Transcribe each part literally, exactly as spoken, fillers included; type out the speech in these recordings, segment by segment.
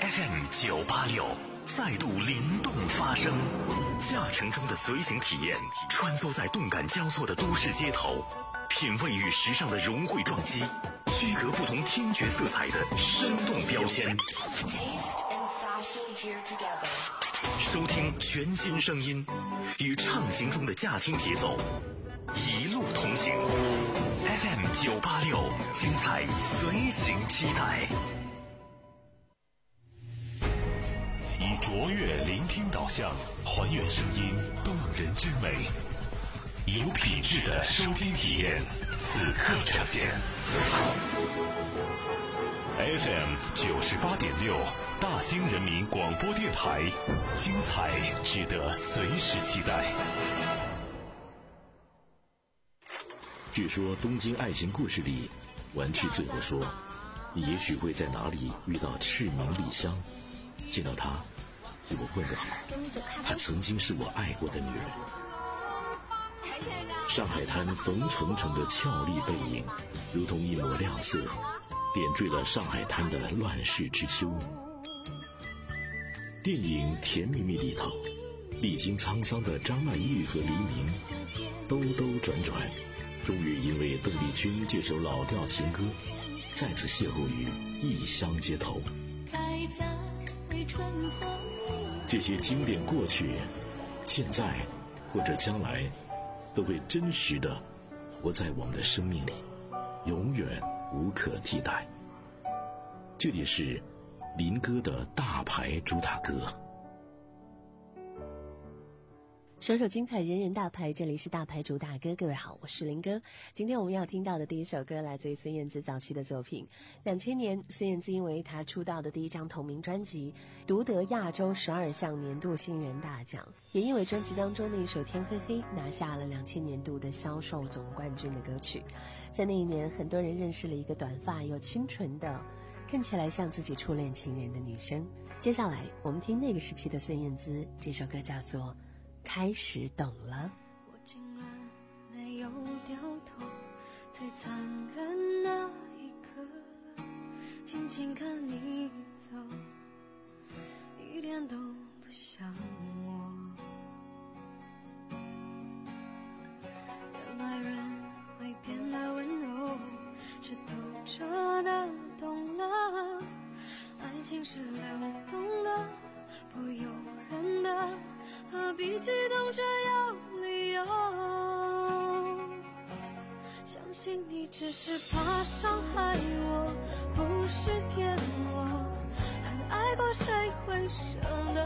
F M 九八六再度灵动发声，驾乘中的随行体验，穿梭在动感交错的都市街头，品味与时尚的融汇撞击，区隔不同听觉色彩的生动标签。收听全新声音，与畅行中的驾听节奏一路同行。F M 九八六，精彩随行期待。以卓越聆听导向，还原声音动人之美，有品质的收听体验，此刻呈现。F M 九十八点六，大兴人民广播电台，精彩值得随时期待。据说东京爱情故事里，丸治最后说，你也许会在哪里遇到赤名莉香，见到她给我问个好，她曾经是我爱过的女人。上海滩冯重重的俏丽背影，如同一抹亮色，点缀了上海滩的乱世之秋。电影《甜蜜蜜》里头，历经沧桑的张曼玉和黎明兜兜转转，终于因为邓丽君这首老调情歌，再次邂逅于异乡街头。这些经典过去，现在或者将来，都会真实的活在我们的生命里，永远无可替代。这里是林哥的大牌主打歌。 首首精彩人人大牌，这里是大牌主打歌。各位好，我是林哥。今天我们要听到的第一首歌来自于孙燕姿早期的作品。两千年，孙燕姿因为她出道的第一张同名专辑独得亚洲十二项年度新人大奖，也因为专辑当中的一首《天黑黑》拿下了两千年度的销售总冠军的歌曲。在那一年，很多人认识了一个短发又清纯的，看起来像自己初恋情人的女生。接下来我们听那个时期的孙燕姿，这首歌叫做开始懂了。 我竟然没有掉头，最残忍那一刻，静静看你走，一点都不像我。原来人会变得温柔，是透彻的懂了，爱情是流动的，不由人的，何必激动着有理由？相信你只是怕伤害我，不是骗我，很爱过谁会舍得？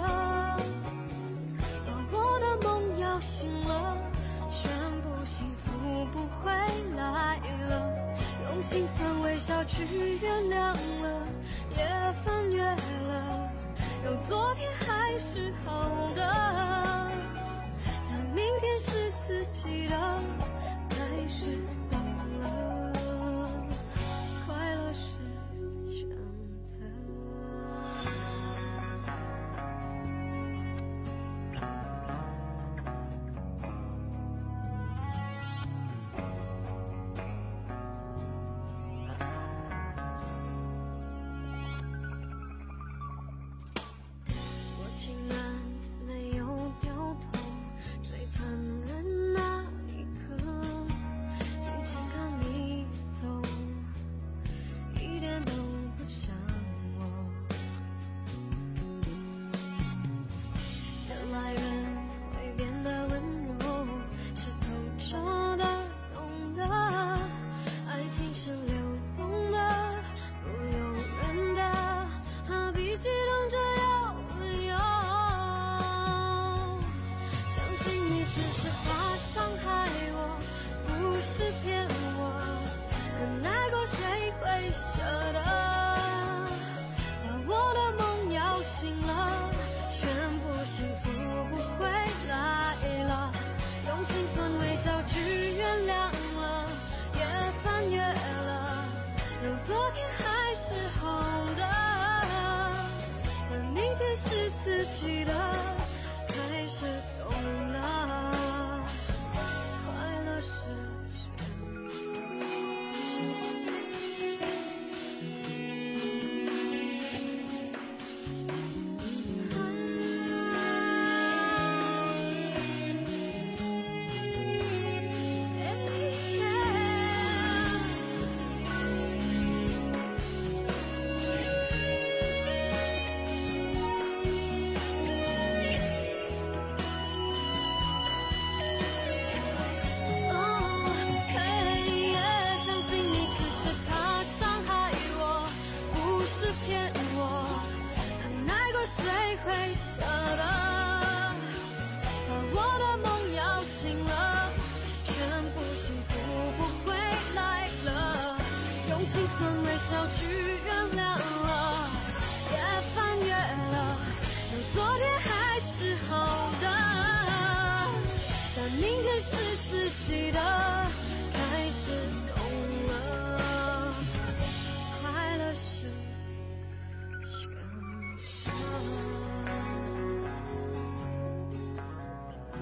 把我的梦摇醒了，宣布幸福不会来了，用心酸微笑去原谅了，也翻越了，有昨天还是好的，但明天是自己的，开始懂了，快乐是选择。我竟然没有掉头，最残忍那一刻，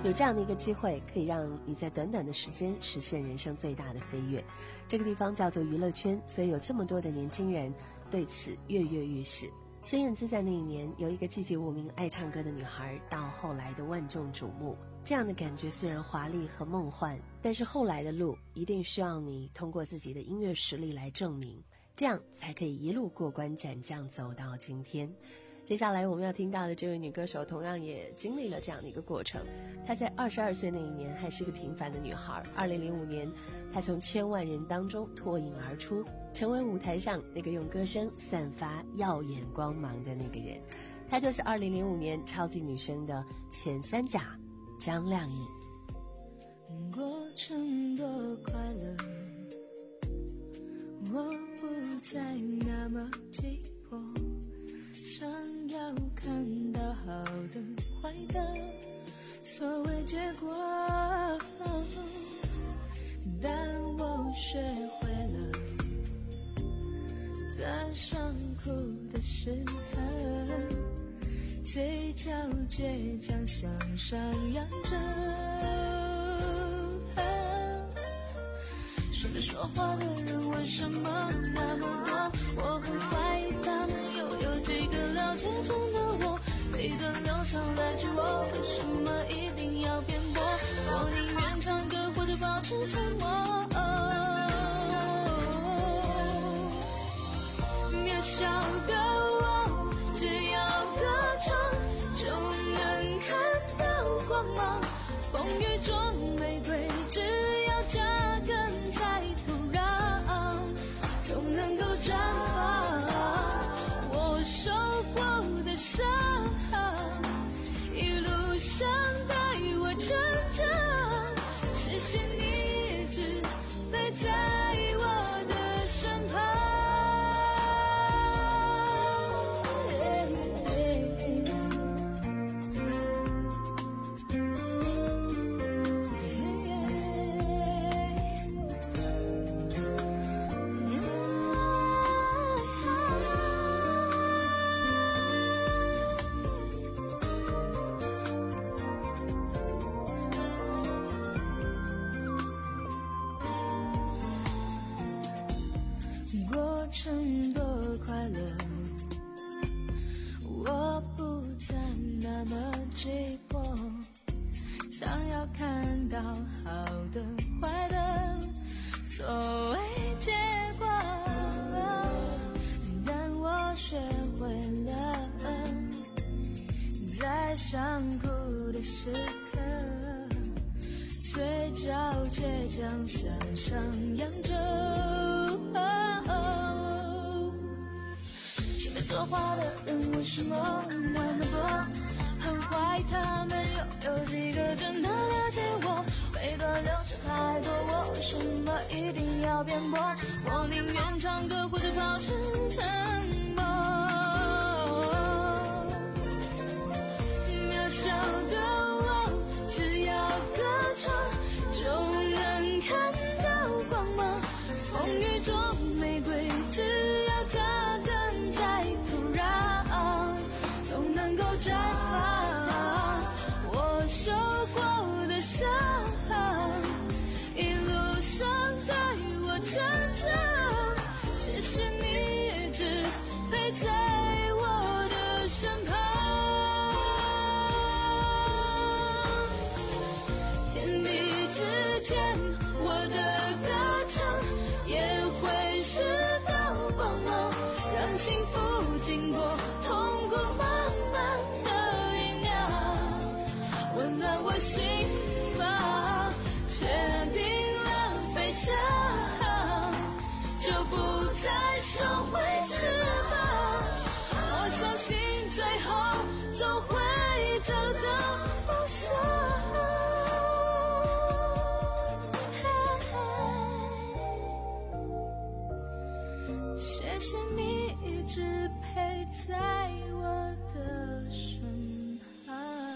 有这样的一个机会，可以让你在短短的时间实现人生最大的飞跃。这个地方叫做娱乐圈，所以有这么多的年轻人对此跃跃欲试。孙燕姿在那一年由一个籍籍无名爱唱歌的女孩，到后来的万众瞩目，这样的感觉虽然华丽和梦幻，但是后来的路一定需要你通过自己的音乐实力来证明，这样才可以一路过关斩将走到今天。接下来我们要听到的这位女歌手同样也经历了这样的一个过程。她在二十二岁那一年还是个平凡的女孩，二零零五年她从千万人当中脱颖而出，成为舞台上那个用歌声散发耀眼光芒的那个人。她就是二零零五年超级女声的前三甲张靓颖。 过程多快乐，我不再那么急迫，想要看到好的坏的所谓结果，但我学会了在伤苦的时刻，嘴角倔强向上扬着，顺着说话的人为什么那么多？我很怀疑他们又有几个了解真的我，每段流畅来句我为什么一定要辩驳？我宁愿唱歌或者保持沉默。渺小的我，只要歌唱就能看到光芒，风雨中玫瑰只要扎根在土壤，总能够绽放。我受过的伤，一路上带我成长，谢谢你一直陪在我的身旁。过程多快乐，我不再那么急迫，想要看到好的坏的作为结果，但我学会了在伤苦的时刻，嘴角倔强向上扬着。现在说话的人为什么那么多？很怀疑他们又有几个真的了解我？每段流程太多，我为什么一定要辩驳？我宁愿唱歌或者保持沉默。渺小的我，只要歌唱就能看到光芒，风雨中玫瑰只要扎根在土壤，总能够绽放。我受过的伤，一路上带我成长，谢谢你一直陪在我的身旁。天地之间，我的歌唱也会是道光芒，让幸福经过痛苦慢慢的酝酿，温暖我心房，确定了飞翔，就不再收回翅膀。我相信最后总会找到方向。谢谢你一直陪在我的身旁。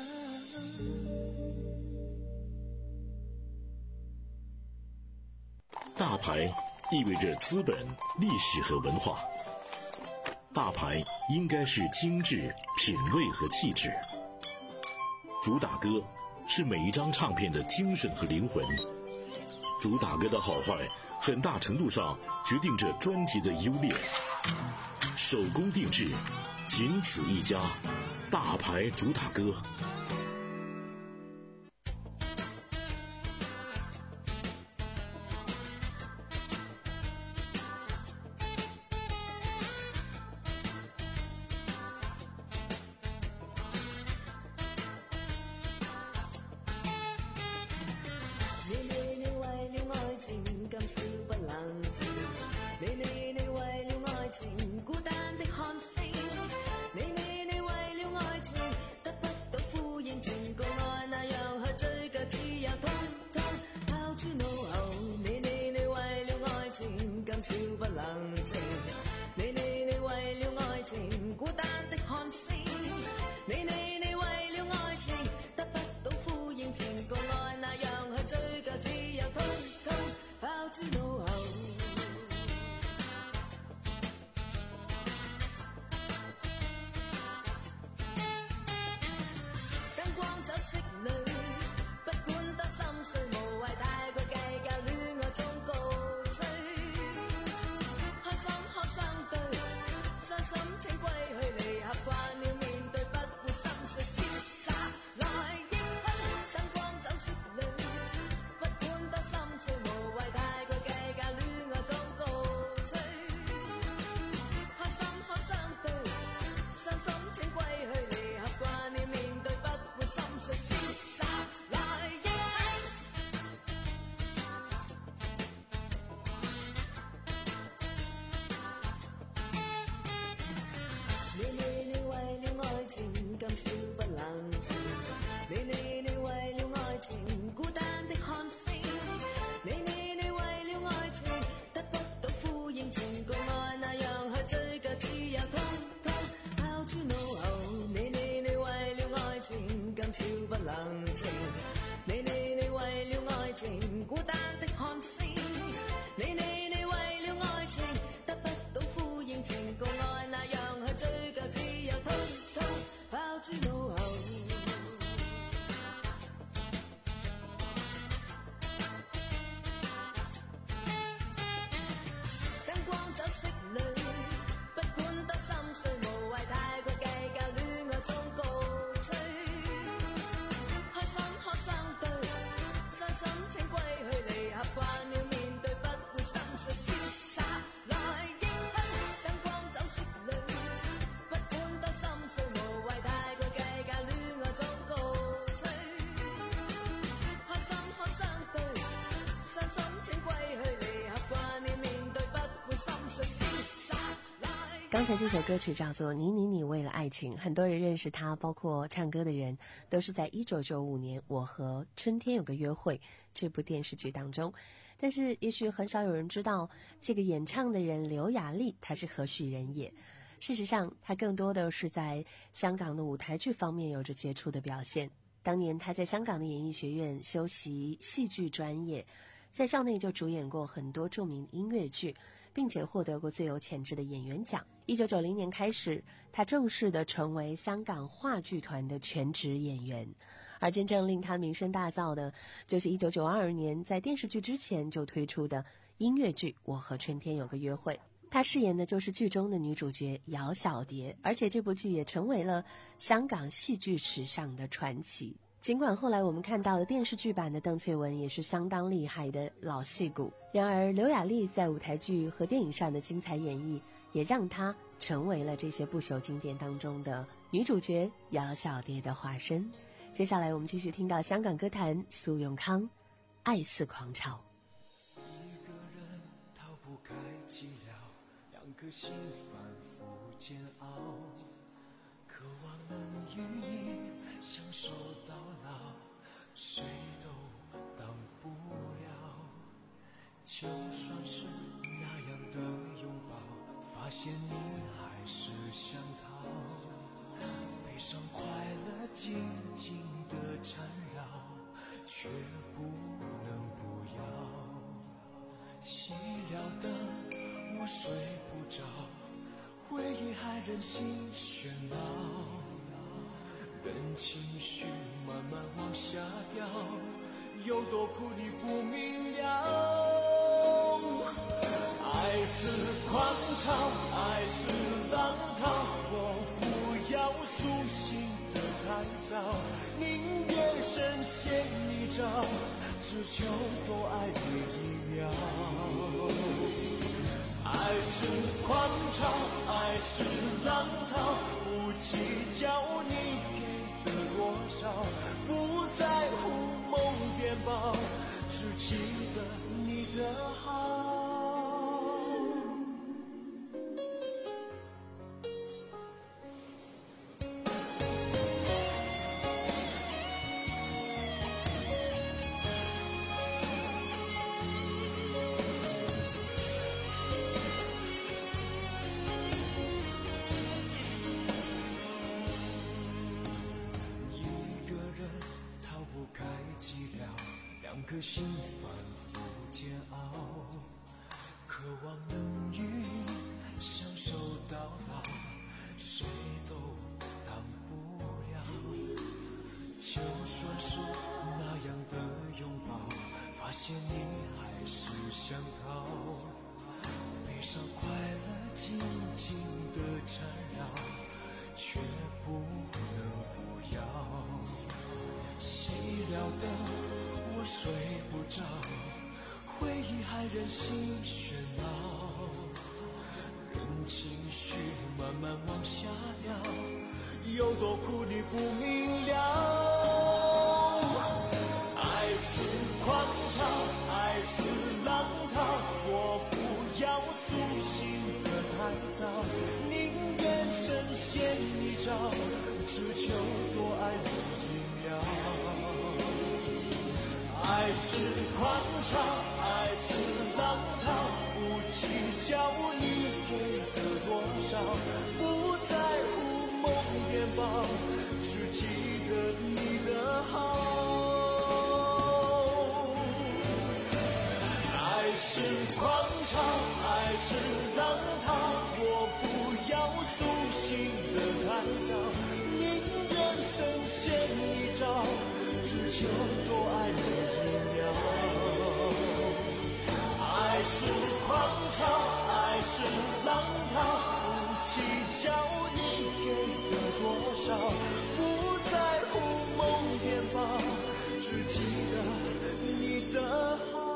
大牌意味着资本、历史和文化。大牌应该是精致、品味和气质。主打歌是每一张唱片的精神和灵魂。主打歌的好坏，很大程度上决定着专辑的优劣。手工定制，仅此一家，大牌主打歌。 刚才这首歌曲叫做《你你你为了爱情》，很多人认识它，包括唱歌的人，都是在一九九五年《我和春天有个约会》这部电视剧当中。但是也许很少有人知道，这个演唱的人刘雅丽她是何许人也。事实上，她更多的是在香港的舞台剧方面有着杰出的表现。当年她在香港的演艺学院修习戏剧专业，在校内就主演过很多著名音乐剧，并且获得过最有潜质的演员奖。一九九零年开始，他正式的成为香港话剧团的全职演员。而真正令他名声大噪的，就是一九九二年在电视剧之前就推出的音乐剧《我和春天有个约会》。他饰演的就是剧中的女主角姚小蝶，而且这部剧也成为了香港戏剧史上的传奇。尽管后来我们看到的电视剧版的邓萃雯也是相当厉害的老戏骨，然而刘雅丽在舞台剧和电影上的精彩演绎，也让她成为了这些不朽经典当中的女主角姚小蝶的化身。接下来我们继续听到香港歌坛苏永康《爱似狂潮》。 一个人逃不开寂寥，两颗心反复煎熬，渴望能与你相守到老，谁都当不了。就算是那样的拥抱，发现你还是想逃。悲伤快乐紧紧地缠绕，却不能不要。熄了灯我睡不着，回忆还任性喧闹。 任情绪慢慢往下掉，有多苦你不明了。爱是狂潮，爱是浪涛，我不要苏醒得太早，宁愿深陷泥沼，只求多爱你一秒。爱是狂潮，爱是浪涛，不计较你给的多少，不在乎梦变薄，只记得你的好。两颗心反复煎熬，渴望能与你相守到老，谁都挡不了。就算是那样的拥抱，发现你还是想逃。悲伤快乐紧紧的缠绕，却不能不要。熄了灯我睡不着，回忆还任性喧闹，任情绪慢慢往下掉，有多苦你不明了。爱是狂潮，爱是浪涛，我不要苏醒得太早，宁愿深陷泥沼，只求多爱你一秒。爱是狂潮，爱是浪涛，不计较你给的多少，不在乎梦变薄，只记得你的好。爱是狂潮，爱是浪涛，我不要苏醒得太早，宁愿深陷泥沼，只求多爱你。爱是狂潮，爱是浪涛，不计较你给的多少，不在乎梦变薄，只记得你的好。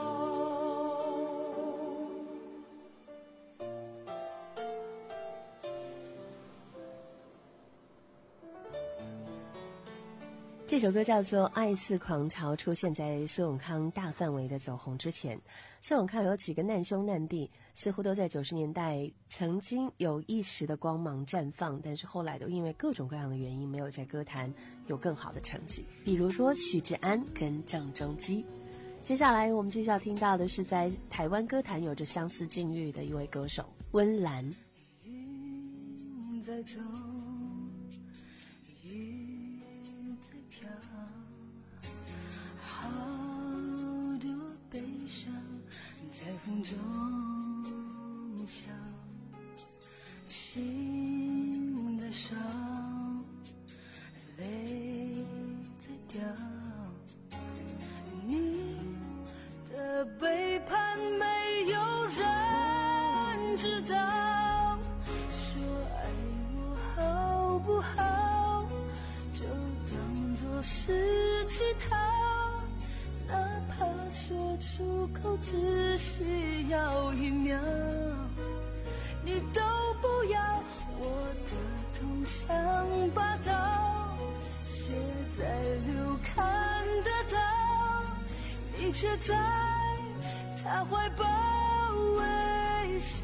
这首歌叫做《爱似狂潮》，出现在苏永康大范围的走红之前。苏永康有几个难兄难弟，似乎都在九十年代曾经有一时的光芒绽放，但是后来都因为各种各样的原因，没有在歌坛有更好的成绩。比如说许志安跟郑中基。接下来我们继续要听到的是在台湾歌坛有着相似境遇的一位歌手温岚。 云在走，雨在飘，好多悲伤在风中笑，心在烧，泪在掉，你的背叛没有人知道，说爱我好不好，就当作是乞讨，哪怕说出口只需要一秒，你都不要，我的痛像把刀写在流看得到，你却在他怀抱微笑。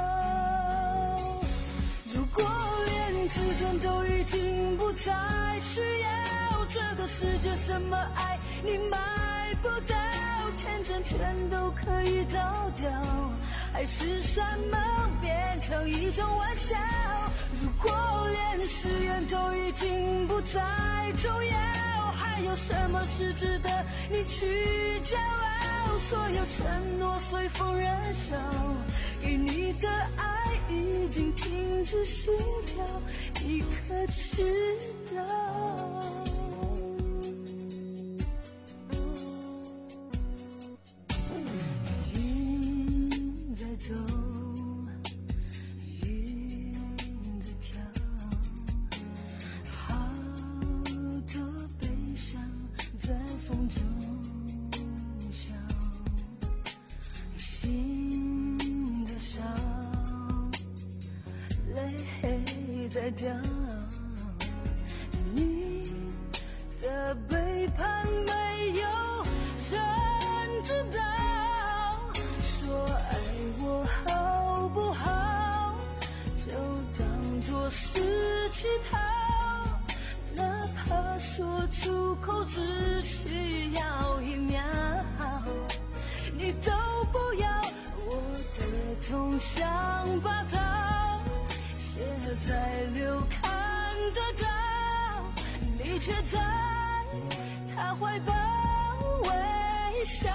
如果连自尊都已经不再需要，这个世界什么爱你买不到，天真全都可以倒掉，爱是山盟变成一种玩笑。如果连誓言都已经不再重要，还有什么是值得你去骄傲？所有承诺随风燃烧，给你的爱已经停止心跳，你可知道？ 改掉。你的背叛没有人知道，说爱我好不好，就当作是乞讨，哪怕说出口只需要一秒，你都不要。我的痛像把刀写在流看得到，你却在他怀抱微笑。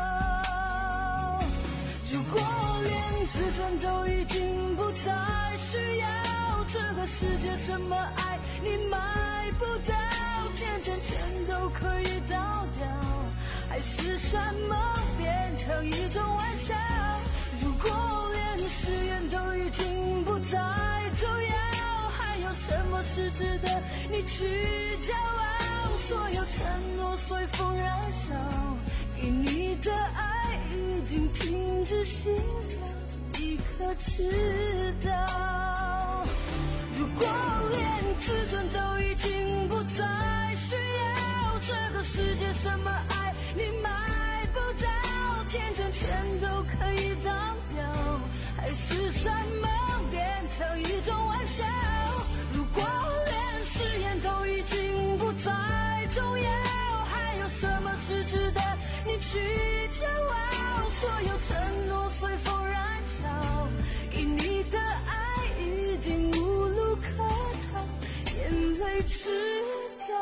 如果连自尊都已经不再需要，这个世界什么爱你买不到，天真全都可以倒掉，还是什么变成一种玩笑。如果连誓言都已经不再重要，还有什么是值得你去骄傲？所有承诺随风燃烧，给你的爱已经停止心跳，你可知道？如果连自尊都已经不再需要，这个世界什么爱你买不到，天真全都可以倒掉，还是什么变成一种玩笑？如果连誓言都已经不再重要，还有什么是值得你去骄傲？所有承诺随风燃烧，给你的爱已经无路可逃，眼泪知道。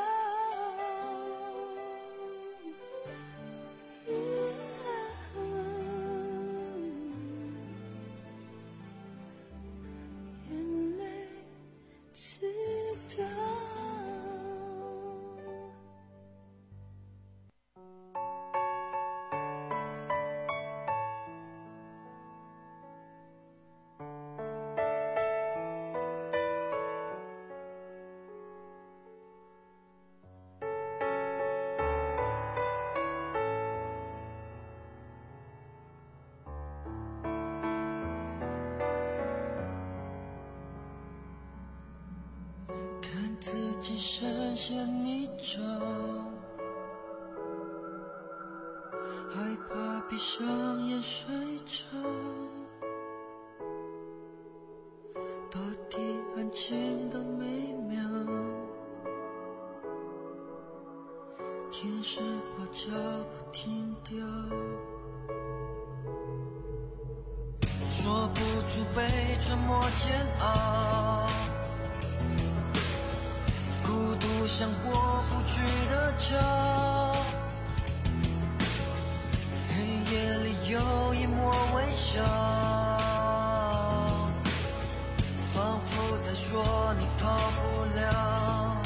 眼泪知道。 自己深陷泥沼，害怕闭上眼睡着，大地安静的美妙，天使把脚步停掉，说不出被折磨煎熬，孤独像过不去的桥，黑夜里有一抹微笑，仿佛在说你逃不了。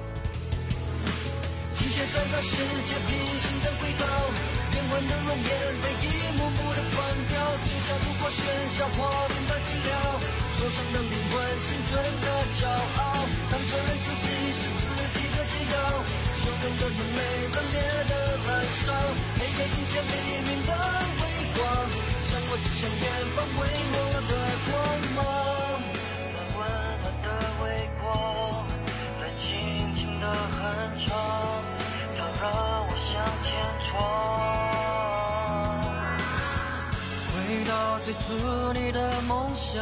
倾斜在那世界平行的轨道，变幻的容颜被一幕幕的放掉，只要度过喧嚣画面的寂寥，受伤的灵魂心存的骄傲，当承认自己是自己的解药，汹涌的眼泪热烈的燃烧，黑夜迎接黎明的微光，像我指向远方微弱的光芒，在温暖的微光，在轻轻的哼唱，它让我向前闯，回到最初你的梦想，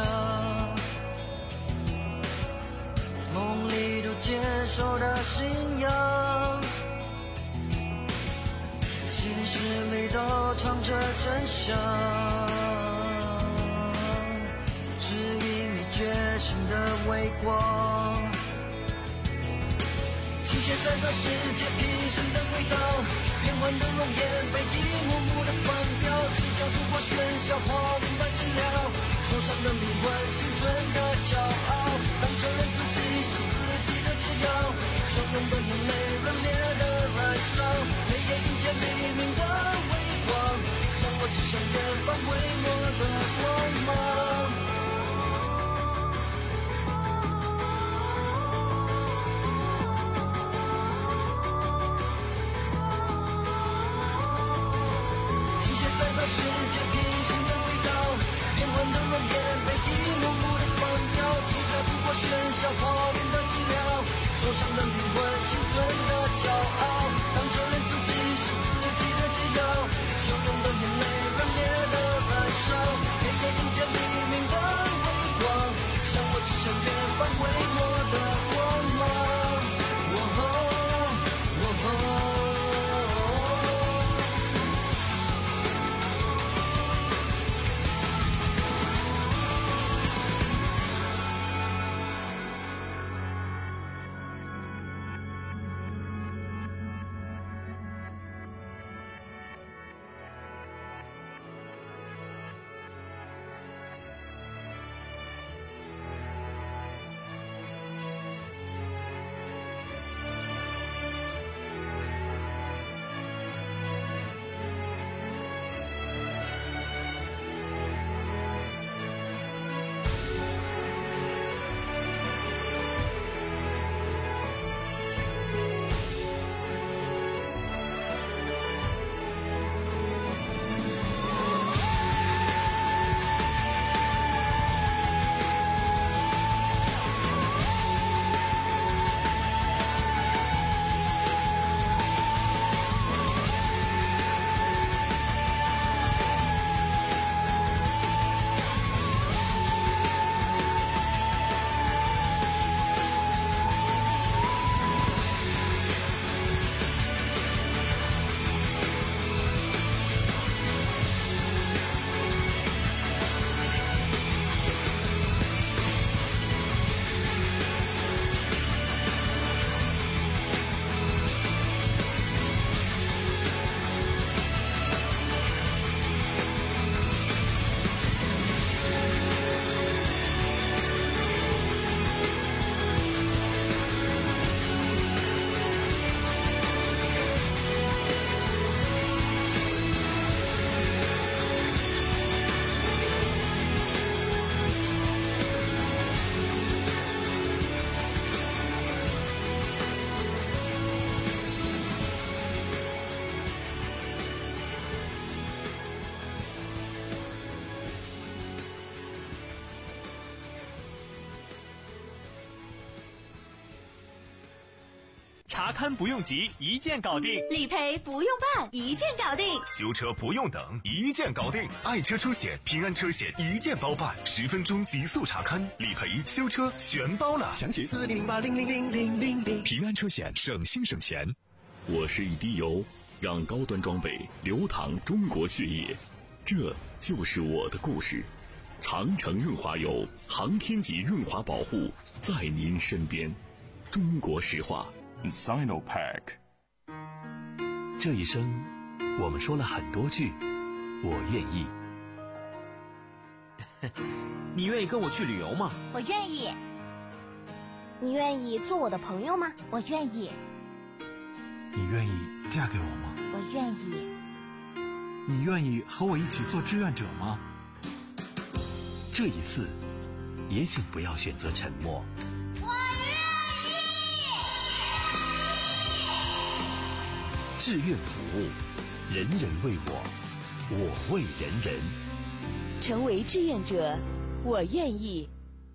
梦里都坚守的信仰，现实里都藏着真相，指引你觉醒的微光，倾斜在那世界平行的轨道，变幻的容颜被一幕幕的放掉，只要度过喧嚣画面的寂寥，受伤的灵魂心存的骄傲，当承认自己是自己的解药，汹涌的眼泪热烈的燃烧，黑夜迎接黎明的微光，像我指向远方微弱的光芒。世界平行的轨道，变幻的容颜被一幕幕的放掉，只要度过喧嚣消耗变得寂寥，受伤的灵魂，心存的骄傲，当承认自己是自己的解药，汹涌的眼泪，热烈的燃烧，黑夜迎接黎明的微光，向我指向远方为我的光芒。哦吼哦吼查勘不用急，一键搞定； 理赔不用办，一键搞定； 修车不用等，一键搞定。爱车出险，平安车险一键包办，十分钟极速查勘，理赔、修车全包了。详情四零八零零零零零零。 平安车险，省心省钱。 我是一滴油，让高端装备流淌中国血液，这就是我的故事。长城润滑油，航天级润滑保护，在您身边。中国石化。 Sinopack。 这一生我们说了很多句我愿意。 你愿意跟我去旅游吗？ 我愿意。你愿意做我的朋友吗？我愿意。 你愿意嫁给我吗？ 我愿意。 你愿意和我一起做志愿者吗？ 这一次也请不要选择沉默。志愿服务，人人为我，我为人人。 成为志愿者，我愿意。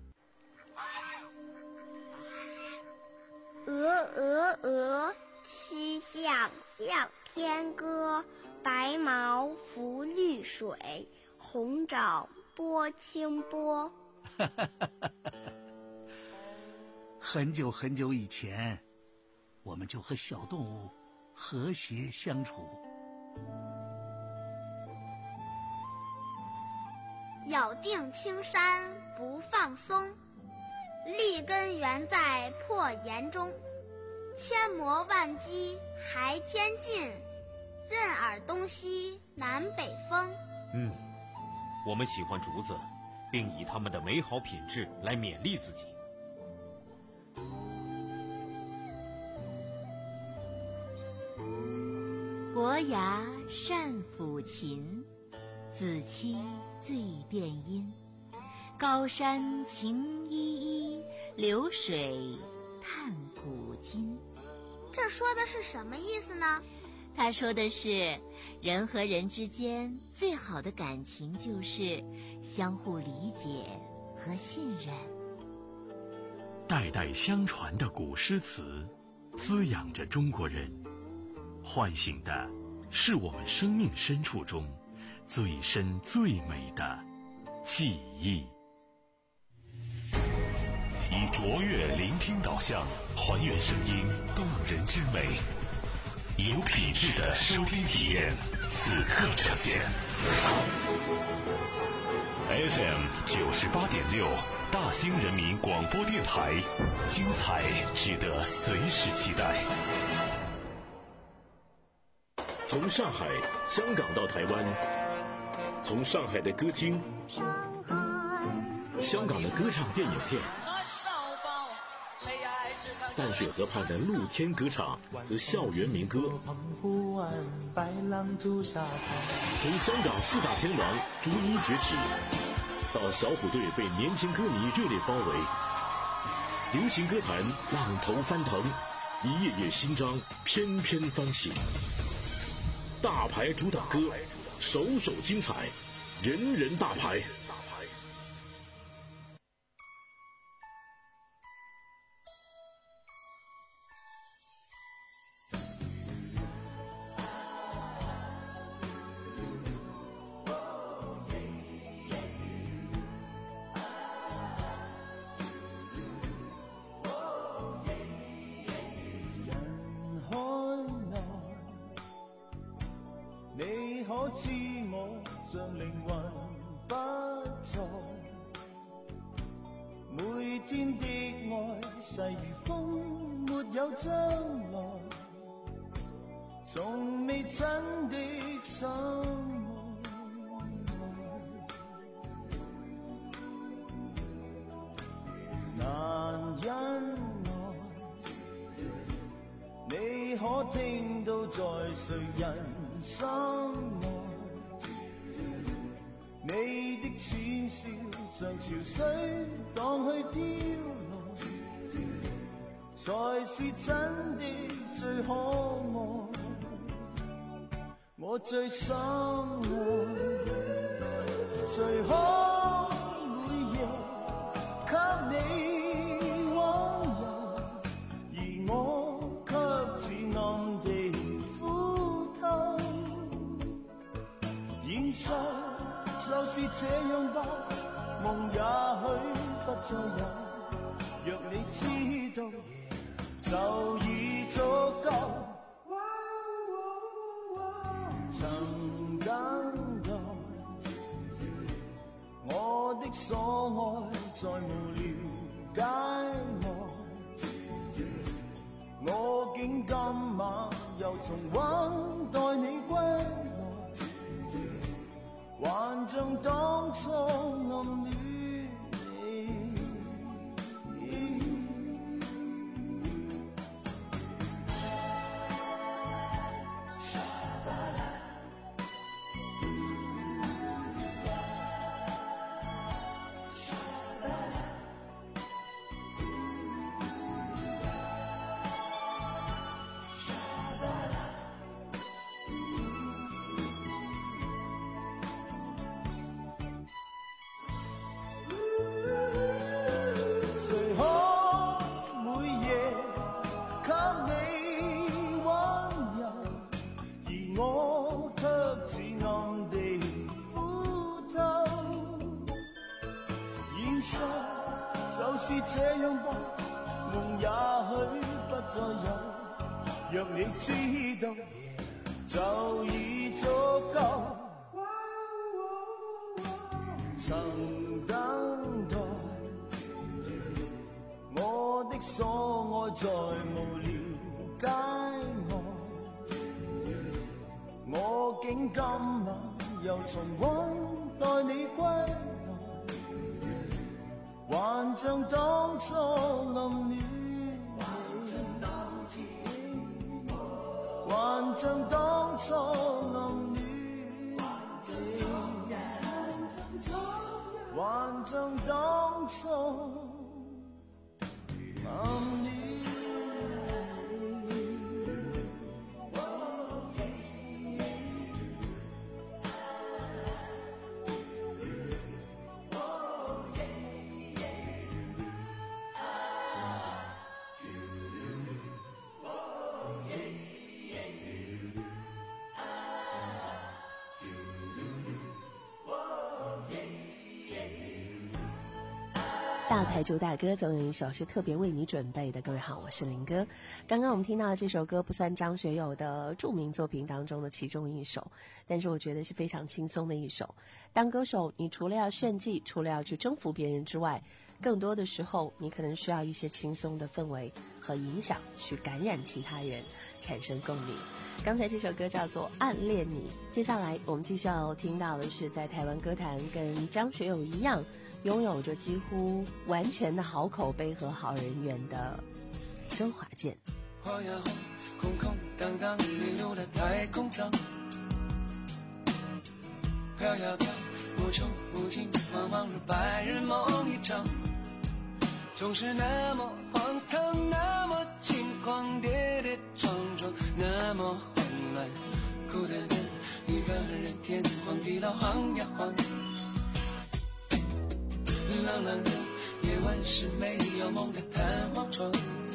鹅鹅鹅，曲项向天歌。白毛浮绿水，红爪拨清波。 很久很久以前，我们就和小动物和谐相处。 咬定青山不放松，立根原在破岩中。千磨万击还坚劲，任尔东西南北风。 嗯，我们喜欢竹子，并以它们的美好品质来勉励自己。 伯牙善抚琴，子期醉殿音。高山晴依依，流水叹古今。 这说的是什么意思呢？ 他说的是，人和人之间最好的感情就是相互理解和信任。 代代相传的古诗词，滋养着中国人，唤醒的是我们生命深处中最深最美的记忆。 以卓越聆听导向，还原声音动人之美，有品质的收听体验，此刻呈现。F M 九十八点六，大兴人民广播电台，精彩值得随时期待。 从上海、香港到台湾，从上海的歌厅、香港的歌唱电影片，淡水河畔的露天歌唱和校园民歌，从香港四大天王逐一崛起，到小虎队被年轻歌迷热烈包围，流行歌坛浪头翻腾，一页页新章翩翩翻起。大牌主打歌，首首精彩，人人大牌。 知我像靈魂不在，每天的愛細如風，沒有將來，從未真的相愛，難因愛，你可聽到在誰人心內？你的淺笑像潮水蕩去飄來，才是真的最可愛，我最深愛。誰可每夜給你溫柔，而我卻似暗地腐透，現實就是這樣吧，夢也許不再有，若你知道就已足夠。曾等待我的所愛，再無了解我，我竟今晚又重溫待你歸來，還像當初暗戀你。就是這樣吧，夢也許不再有，若你知道就已足夠。曾等待我的所愛，再無了解我，我竟今晚又重溫待你歸來，還像當初暗戀你，還像當初暗戀你，還像當初暗戀。 大牌主打歌总有一首是特别为你准备的。各位好，我是林哥。刚刚我们听到的这首歌不算张学友的著名作品当中的其中一首，但是我觉得是非常轻松的一首。当歌手，你除了要炫技，除了要去征服别人之外，更多的时候你可能需要一些轻松的氛围和影响去感染其他人，产生共鸣。刚才这首歌叫做《暗恋你》，接下来我们继续要听到的是在台湾歌坛跟张学友一样拥有着几乎完全的好口碑和好人缘的周华健。 花呀花，空空荡荡，你路的太空舱，飘呀飘，无穷无尽，茫茫如白日梦一场，总是那么荒唐，那么轻狂，跌跌撞撞，那么混乱，孤单的一个人，天荒地老晃呀晃，冷冷的夜晚是没有梦的弹簧床，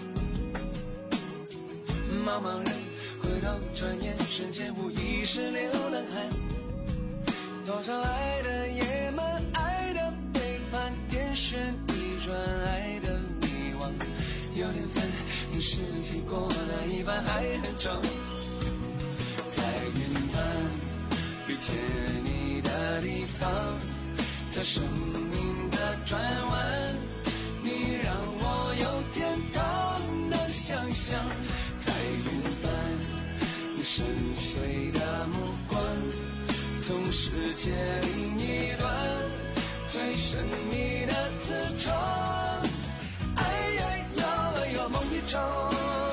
茫茫人回头转眼瞬间无意识流冷汗，多少爱的野蛮，爱的背叛，天旋地转，爱的迷惘，有点烦，你世纪过了一半还很长，在云端遇见你的地方，在生命的转弯，你让我有天堂的想象，在云端你深邃的目光，从世界另一端最神秘的磁场，哎呀呀哎呀梦一场，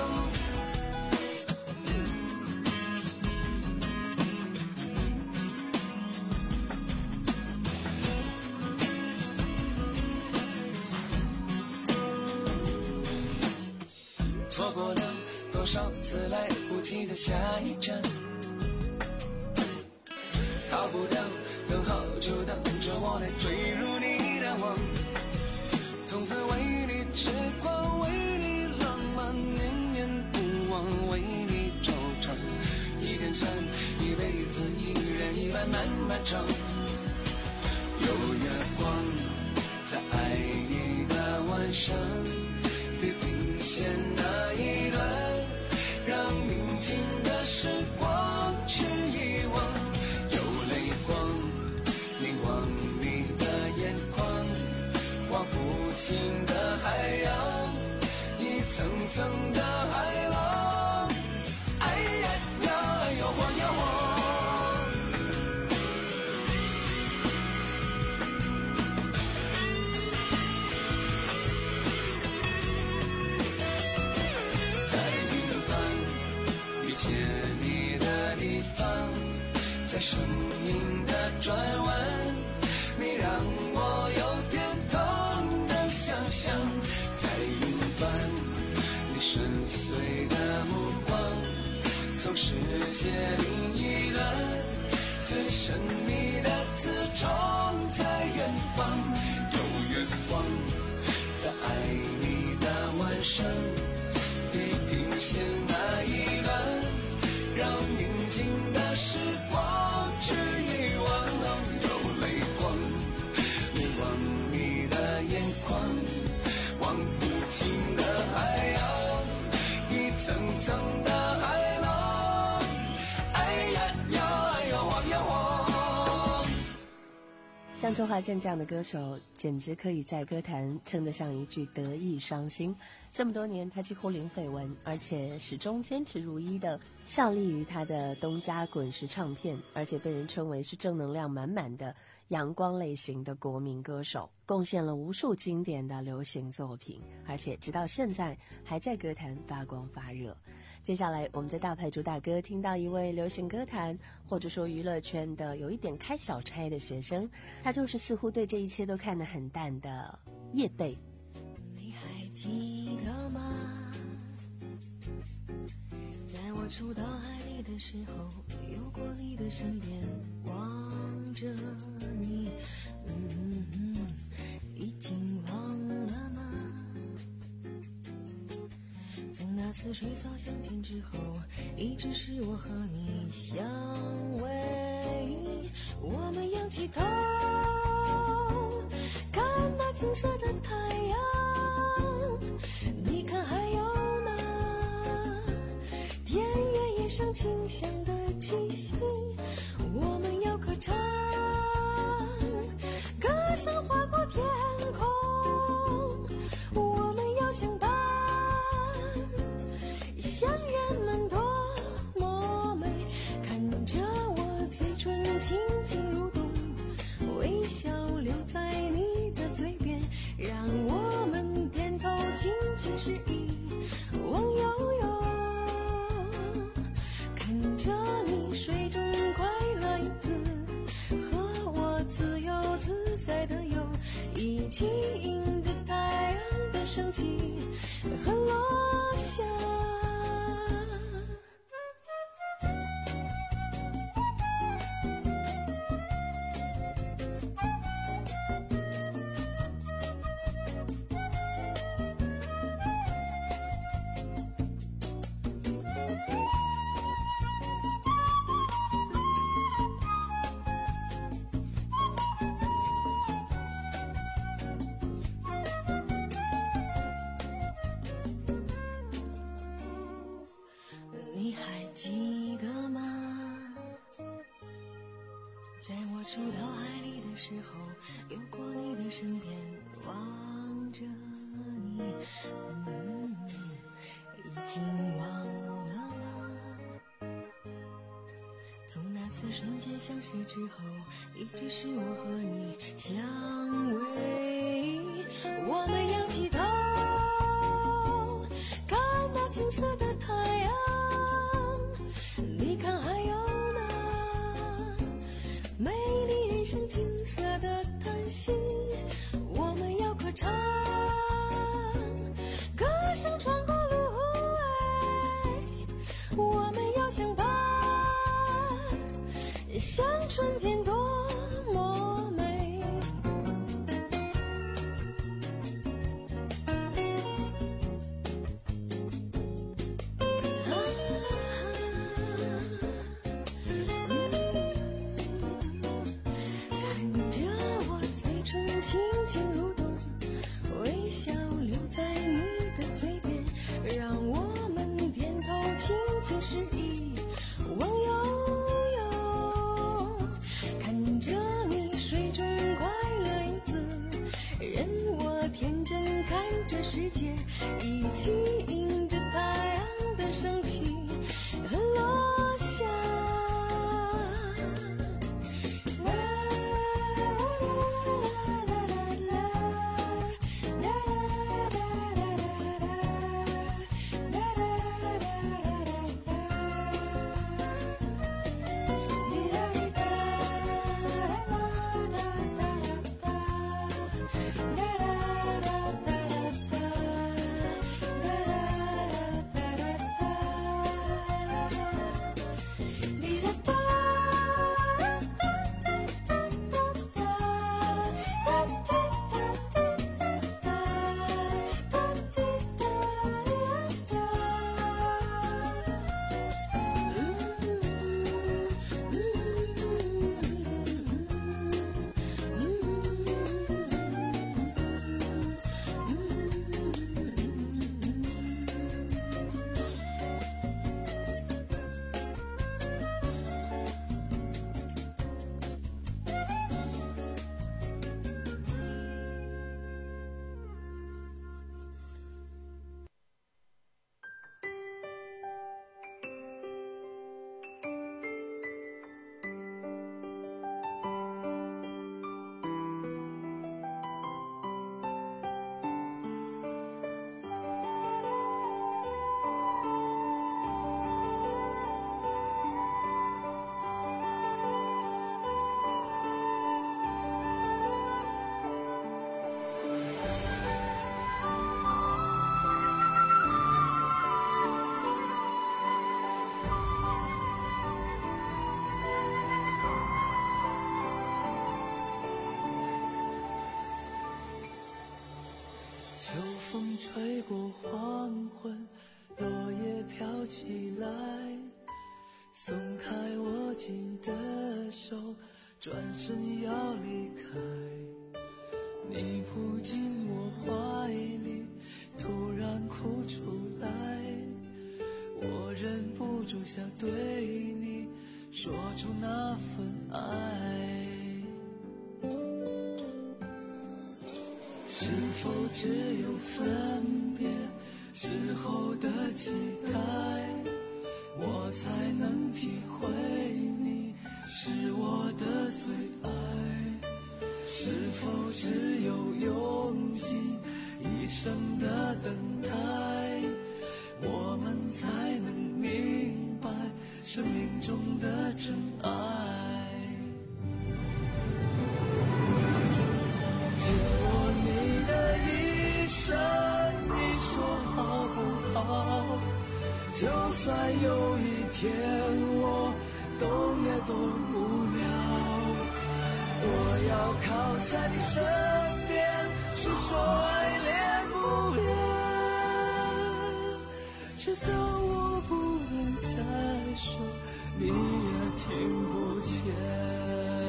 错过了多少次来不及的下一站，逃不掉等候就等着我来坠入你的网，从此为你痴狂，为你浪漫，念念不忘，为你惆怅，一点酸，一辈子一人一半漫漫长，有月光在爱你的晚上，地平线那一端，让宁静的时光去遗忘，有泪光凝望你的眼眶，望不尽的海洋，一层层的海浪，哎呀呀哎呦晃呀晃，见你的地方，在生命的转弯，你让我有天堂的想象，在云端你深邃的目光，从世界另一端最神秘的磁场，在远方有月光，在爱你的晚上，地平线那一端，让宁静的时光去遗忘，有泪光凝望你的眼眶，望不尽的海洋，一层层的海浪，哎呀呀哎呀晃呀晃。 像周华健这样的歌手，简直可以在歌坛称得上一句德艺双馨。这么多年他几乎零绯闻，而且始终坚持如一的效力于他的东家滚石唱片，而且被人称为是正能量满满的阳光类型的国民歌手，贡献了无数经典的流行作品，而且直到现在还在歌坛发光发热。接下来我们在大牌主打歌听到一位流行歌坛或者说娱乐圈的有一点开小差的学生，他就是似乎对这一切都看得很淡的叶蓓。 你还记得吗？在我出到海里的时候，有过你的身边，望着你，嗯嗯，已经忘了吗？从那次水草相见之后，一直是我和你相偎，我们仰起头，看那金色的太阳，你看还有那田园野上清香的气息，我们要歌唱，歌声划过天空，我们要相伴，像人们多么美，看着我嘴唇轻轻蠕动，微笑留在你的嘴边，让我们点头轻轻示意，望悠悠，看着你水中快乐影子，和我自由自在的游，一起迎着太阳的升起和落下。你还记得吗？在我触到海里的时候，流过你的身边，望着你，嗯，已经忘了吗？从那次瞬间相识之后，一直是我和你相偎，我们仰起头，看那金色的太阳，你看还有那美丽人生金色的叹息，我们要歌唱，歌声穿过芦苇，我们要相伴，像春天多么美。看着我嘴唇轻轻蠕动，微笑留在你的嘴边，让我们点头轻轻示意，望悠悠，看着你水中快乐影子，任我天真看着世界，一起迎着太阳的升起和落下。 秋风吹过黄昏，落叶飘起来，松开握紧的手，转身要离开。 你扑进我怀里，突然哭出来，我忍不住想对你说出那份爱。是否只有分别之后的期待，我才能体会你是我的最爱？是否只有用尽一生的等待，我们才能明白生命中的真爱？借我你的一生，你说好不好？就算有一天我动也动不了，我要靠在你身边，诉说爱恋不了，直到我不能再说，你也听不见。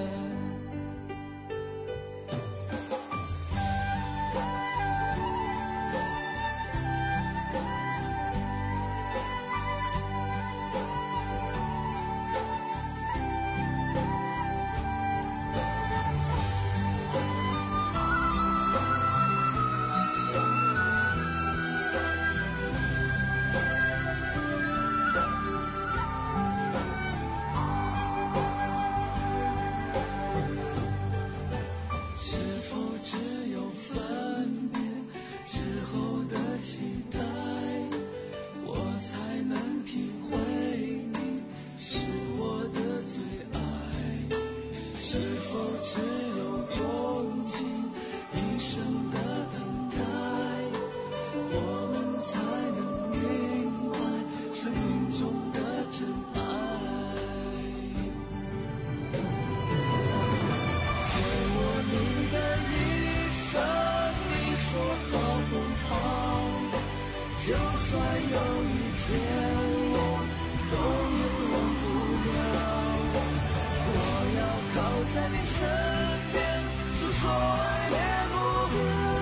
就算有一天我动也动不了，我要靠在你身边，诉说爱恋不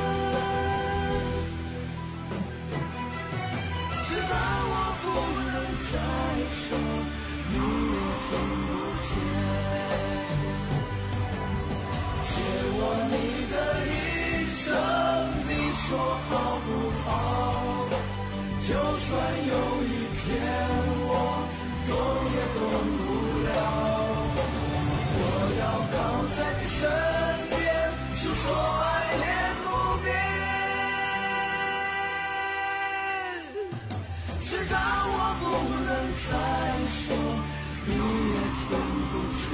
了，直到我不能再说，你也听不见。借我你的一生，你说好不好？就算有一天我动也动不了，我要靠在你身边，诉说爱恋不变，直到我不能再说，你也听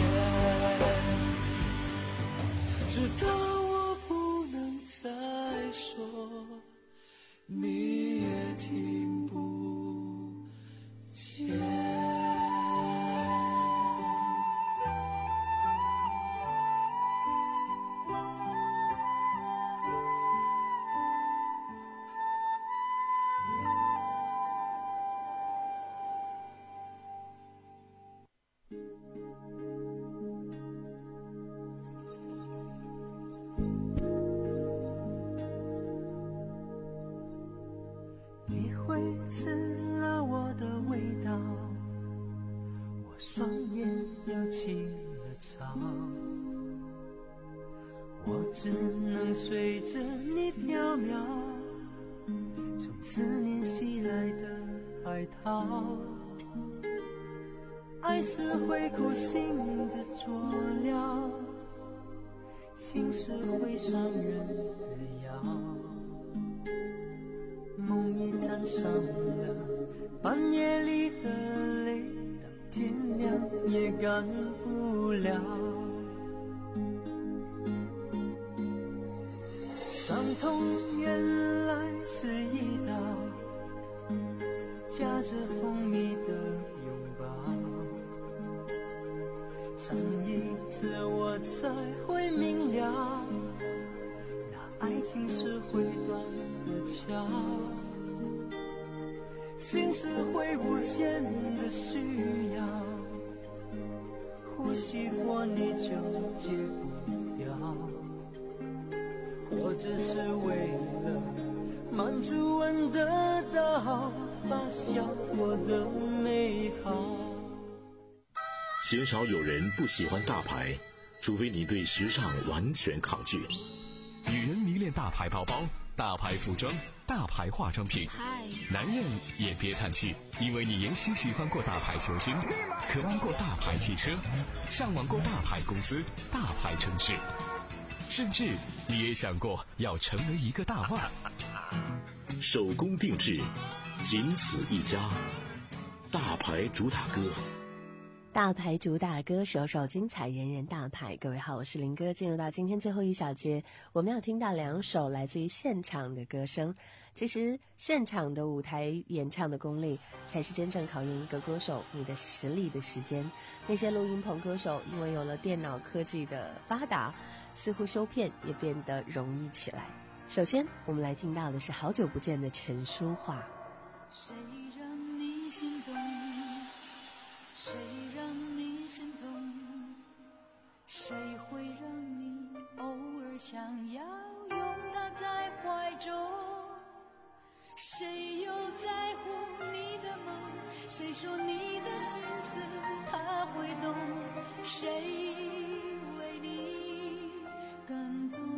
不见，直到我不能再说，你也听不见。你会吃了我的味道，我双眼又起了潮，我只能随着你飘渺，从思念袭来的海涛。爱是会苦心的佐料，情是会伤人的药，梦已沾上了半夜里的泪，到天亮也干不了。伤痛原来是一刀，夹着蜂蜜的拥抱，尝一次我才会明了，那爱情是会断的桥，心是会无限的需要，呼吸过你就戒不掉， 我只是为了满足闻得到发酵我的美好。 鲜少有人不喜欢大牌，除非你对时尚完全抗拒。 女人迷恋大牌包包、大牌服装、大牌化妆品，男人也别叹气，因为你也许喜欢过大牌球星，渴望过大牌汽车，向往过大牌公司、大牌城市，甚至你也想过要成为一个大腕。 手工定制，仅此一家，大牌主打歌。 大牌主打歌，首首精彩，人人大牌。各位好，我是林哥。进入到今天最后一小节，我们要听到两首来自于现场的歌声。其实现场的舞台演唱的功力，才是真正考验一个歌手你的实力的时间。那些录音棚歌手，因为有了电脑科技的发达，似乎修片也变得容易起来。首先我们来听到的是好久不见的陈淑桦。 谁让你心动，谁让你心痛，谁会让你偶尔想要拥他在怀中，谁又在乎你的梦，谁说你的心思他会懂，谁为你感动。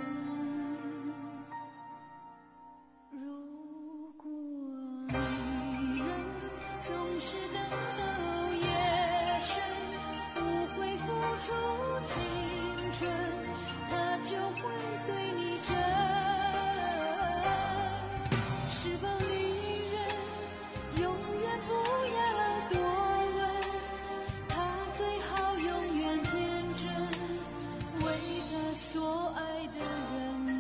如果女人总是等到夜深，不会付出青春，她就会对你真。是否女人永远不要多问，她最好永远天真，为她所爱的人。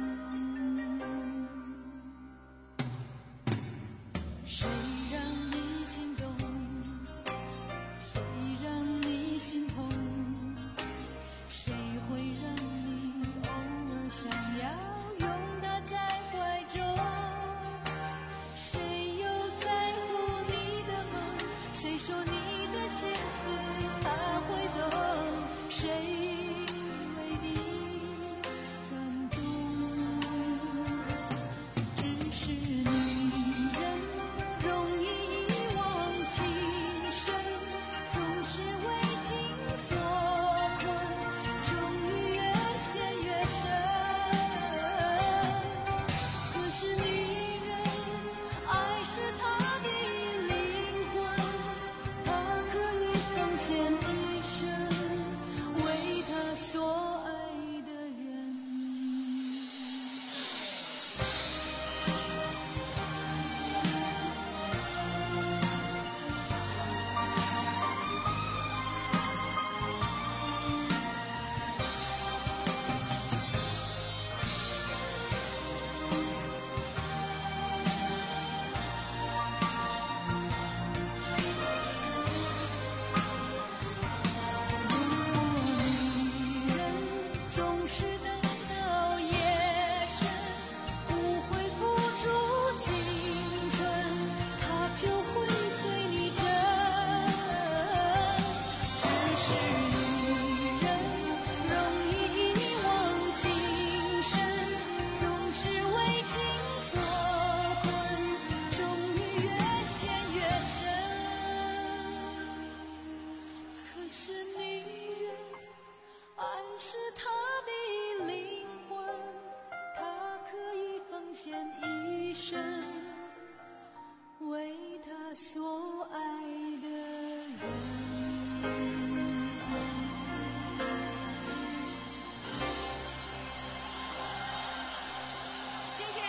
谁让你心动，谁让你心痛，谁会让你偶尔想要拥他在怀中，谁又在乎你的梦，谁说你的心思他会懂，谁为你感动。只是女人容易遗忘情深，总是为情所困，终于越陷越深。可是女人爱是她的灵魂，她可以奉献一生，为她所爱的人。女人总是等到夜深，不会付出青春，她就会对你真。只是女人容易遗忘情深，总是为情所困，终于越陷越深。可是女人爱是她的灵魂，她可以奉献一生，为她所爱的人。 谢谢。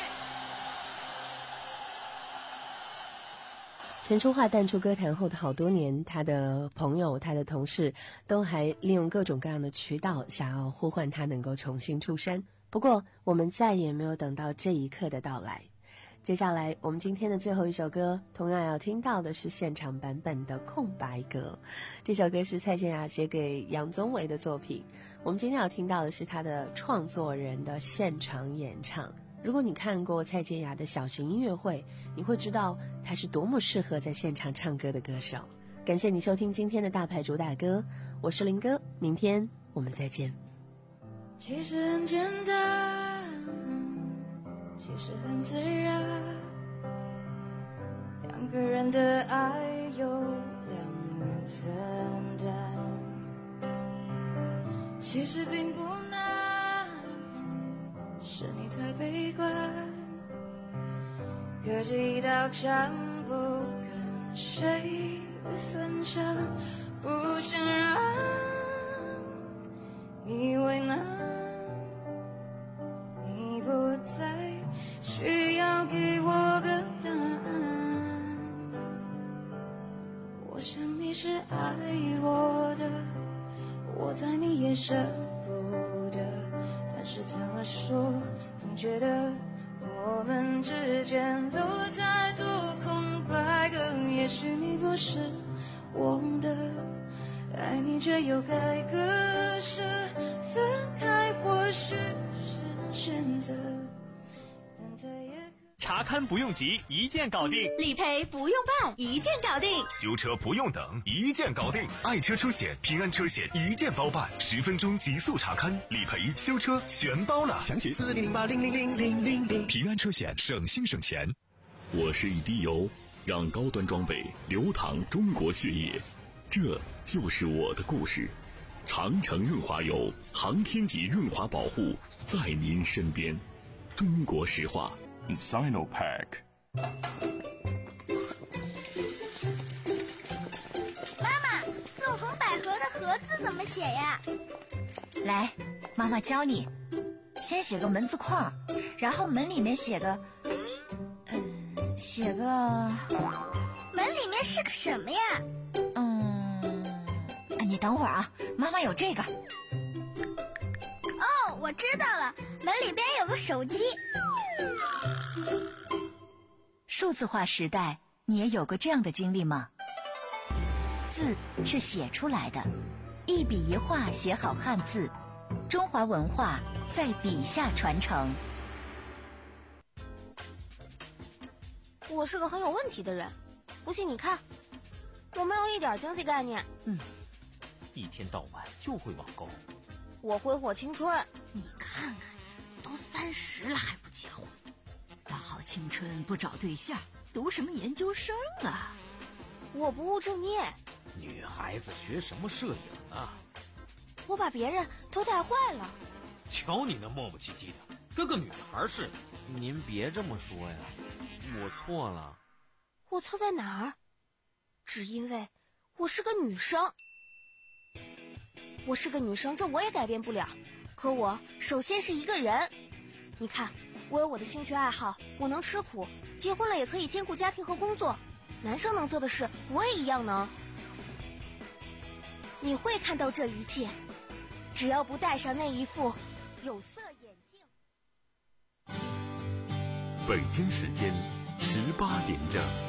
陈淑桦淡出歌坛后的好多年，她的朋友、她的同事都还利用各种各样的渠道想要呼唤她能够重新出山。不过，我们再也没有等到这一刻的到来。接下来，我们今天的最后一首歌，同样要听到的是现场版本的《空白格》。这首歌是蔡健雅写给杨宗纬的作品。我们今天要听到的是他的创作人的现场演唱。如果你看过蔡健雅的小型音乐会，你会知道她是多么适合在现场唱歌的歌手。感谢你收听今天的大牌主打歌，我是林哥，明天我们再见。 其实很简单， 其实很自然，两个人的爱由两个人分担，其实并不难，是你太悲观，隔着一道墙不跟谁分享，不想让你为难，你不再需要给我个答案。我想你是爱我的，我猜你也舍不得，但是怎么说，总觉得我们之间都太多空白格。也许你不是我的，爱你却又该割舍，分开或许是选择。 查勘不用急，一键搞定； 理赔不用办，一键搞定； 修车不用等，一键搞定。爱车车险、平安车险一键包办，十分钟极速查勘、理赔、修车全包了。详询四零零八零零零零零零。平安车险，省心省钱。 我是一滴油，让高端装备流淌中国血液，这就是我的故事。长城润滑油，航天级润滑保护，在您身边。中国石化。 Sinopack。 妈妈，纵横捭阖的阖字怎么写呀？ 来，妈妈教你，先写个门字框，然后门里面写个嗯写个门里面是个什么呀？ 嗯你等会儿啊，妈妈有这个。 哦，我知道了，门里边有个手机。 数字化时代，你也有过这样的经历吗？字是写出来的，一笔一画写好汉字，中华文化在笔下传承。 我是个很有问题的人，不信你看，我没有一点经济概念。 嗯，一天到晚就会网购。 我挥霍青春。 你看看，都三十了还不结婚，大好青春不找对象，读什么研究生啊？ 我不务正业。 女孩子学什么摄影啊？ 我把别人都带坏了。 瞧你那磨磨唧唧的，跟个女孩似的。您别这么说呀，我错了。 我错在哪儿？只因为我是个女生。我是个女生，这我也改变不了。可我首先是一个人。你看，我有我的兴趣爱好，我能吃苦，结婚了也可以兼顾家庭和工作。男生能做的事，我也一样能。你会看到这一切，只要不戴上那一副有色眼镜。 北京时间十八点整。